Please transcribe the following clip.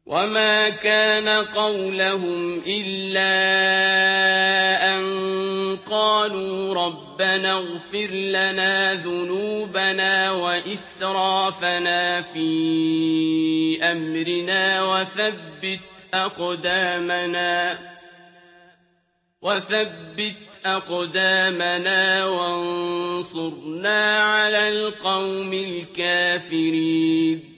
وما كان قولهم إلا أن قالوا ربنا اغفر لنا ذنوبنا وإسرافنا في أمرنا وثبت أقدامنا وانصرنا على القوم الكافرين